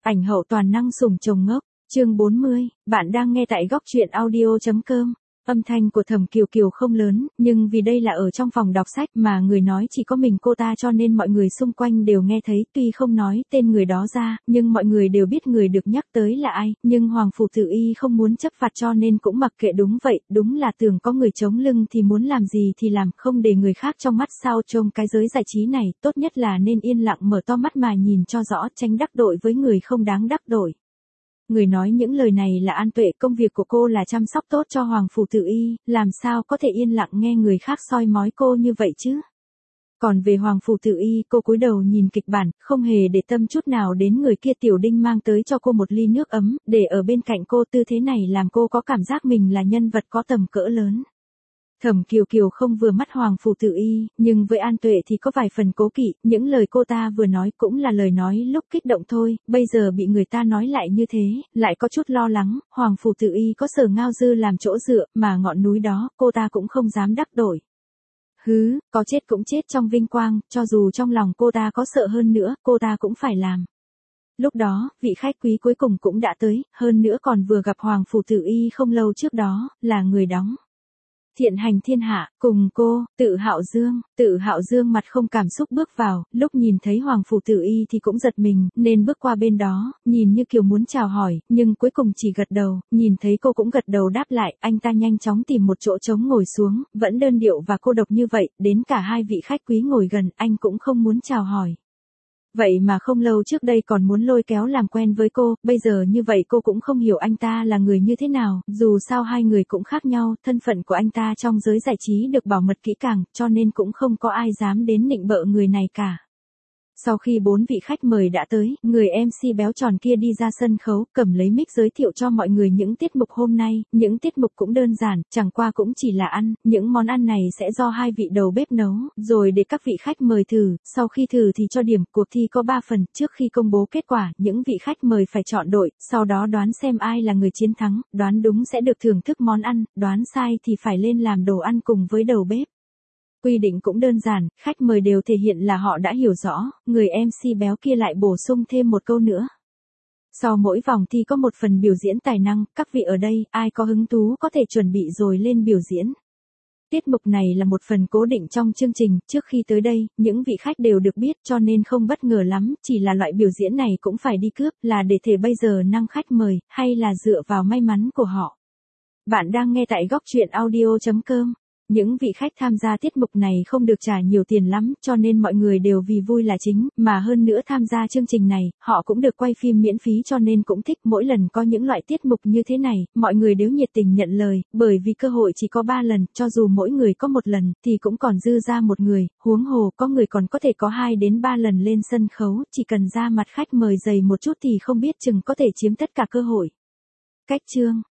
Ảnh hậu toàn năng sủng chồng ngốc, chương 40, bạn đang nghe tại góc truyện audio.com. Âm thanh của Thẩm Kiều Kiều không lớn, nhưng vì đây là ở trong phòng đọc sách mà người nói chỉ có mình cô ta cho nên mọi người xung quanh đều nghe thấy, tuy không nói tên người đó ra, nhưng mọi người đều biết người được nhắc tới là ai, nhưng Hoàng Phủ Tử Y không muốn chấp phạt cho nên cũng mặc kệ đúng vậy, đúng là tưởng có người chống lưng thì muốn làm gì thì làm, không để người khác trong mắt sao trông cái giới giải trí này, tốt nhất là nên yên lặng mở to mắt mà nhìn cho rõ, tránh đắc tội với người không đáng đắc tội. Người nói những lời này là An Tuệ, công việc của cô là chăm sóc tốt cho Hoàng Phủ Tử Y, làm sao có thể yên lặng nghe người khác soi mói cô như vậy chứ. Còn về Hoàng Phủ Tử Y, cô cúi đầu nhìn kịch bản, không hề để tâm chút nào đến người kia. Tiểu Đinh mang tới cho cô một ly nước ấm, để ở bên cạnh cô, tư thế này làm cô có cảm giác mình là nhân vật có tầm cỡ lớn. Thẩm Kiều Kiều không vừa mắt Hoàng Phủ Tử Y, nhưng với An Tuệ thì có vài phần cố kỵ, những lời cô ta vừa nói cũng là lời nói lúc kích động thôi, bây giờ bị người ta nói lại như thế, lại có chút lo lắng, Hoàng Phủ Tử Y có Sở Ngao Dư làm chỗ dựa, mà ngọn núi đó, cô ta cũng không dám đắc tội. Hứ, có chết cũng chết trong vinh quang, cho dù trong lòng cô ta có sợ hơn nữa, cô ta cũng phải làm. Lúc đó, vị khách quý cuối cùng cũng đã tới, hơn nữa còn vừa gặp Hoàng Phủ Tử Y không lâu trước đó, là người đóng Thiện Hành Thiên Hạ, cùng cô, Tự Hạo Dương mặt không cảm xúc bước vào, lúc nhìn thấy Hoàng Phủ Tử Y thì cũng giật mình, nên bước qua bên đó, nhìn như kiểu muốn chào hỏi, nhưng cuối cùng chỉ gật đầu, nhìn thấy cô cũng gật đầu đáp lại, anh ta nhanh chóng tìm một chỗ trống ngồi xuống, vẫn đơn điệu và cô độc như vậy, đến cả hai vị khách quý ngồi gần, anh cũng không muốn chào hỏi. Vậy mà không lâu trước đây còn muốn lôi kéo làm quen với cô, bây giờ như vậy cô cũng không hiểu anh ta là người như thế nào, dù sao hai người cũng khác nhau, thân phận của anh ta trong giới giải trí được bảo mật kỹ càng, cho nên cũng không có ai dám đến nịnh bợ người này cả. Sau khi 4 vị khách mời đã tới, người MC béo tròn kia đi ra sân khấu, cầm lấy mic giới thiệu cho mọi người những tiết mục hôm nay, những tiết mục cũng đơn giản, chẳng qua cũng chỉ là ăn, những món ăn này sẽ do hai vị đầu bếp nấu, rồi để các vị khách mời thử, sau khi thử thì cho điểm, cuộc thi có 3 phần, trước khi công bố kết quả, những vị khách mời phải chọn đội, sau đó đoán xem ai là người chiến thắng, đoán đúng sẽ được thưởng thức món ăn, đoán sai thì phải lên làm đồ ăn cùng với đầu bếp. Quy định cũng đơn giản, khách mời đều thể hiện là họ đã hiểu rõ, người MC béo kia lại bổ sung thêm một câu nữa. Sau mỗi vòng thi có một phần biểu diễn tài năng, các vị ở đây, ai có hứng thú có thể chuẩn bị rồi lên biểu diễn. Tiết mục này là một phần cố định trong chương trình, trước khi tới đây, những vị khách đều được biết cho nên không bất ngờ lắm, chỉ là loại biểu diễn này cũng phải đi cướp, là để thể bây giờ năng khách mời, hay là dựa vào may mắn của họ. Bạn đang nghe tại góc truyện audio.com. Những vị khách tham gia tiết mục này không được trả nhiều tiền lắm, cho nên mọi người đều vì vui là chính, mà hơn nữa tham gia chương trình này, họ cũng được quay phim miễn phí cho nên cũng thích. Mỗi lần có những loại tiết mục như thế này, mọi người đều nhiệt tình nhận lời, bởi vì cơ hội chỉ có 3 lần, cho dù mỗi người có 1 lần, thì cũng còn dư ra một người, huống hồ có người còn có thể có 2 đến 3 lần lên sân khấu, chỉ cần ra mặt khách mời dày một chút thì không biết chừng có thể chiếm tất cả cơ hội. Cách chương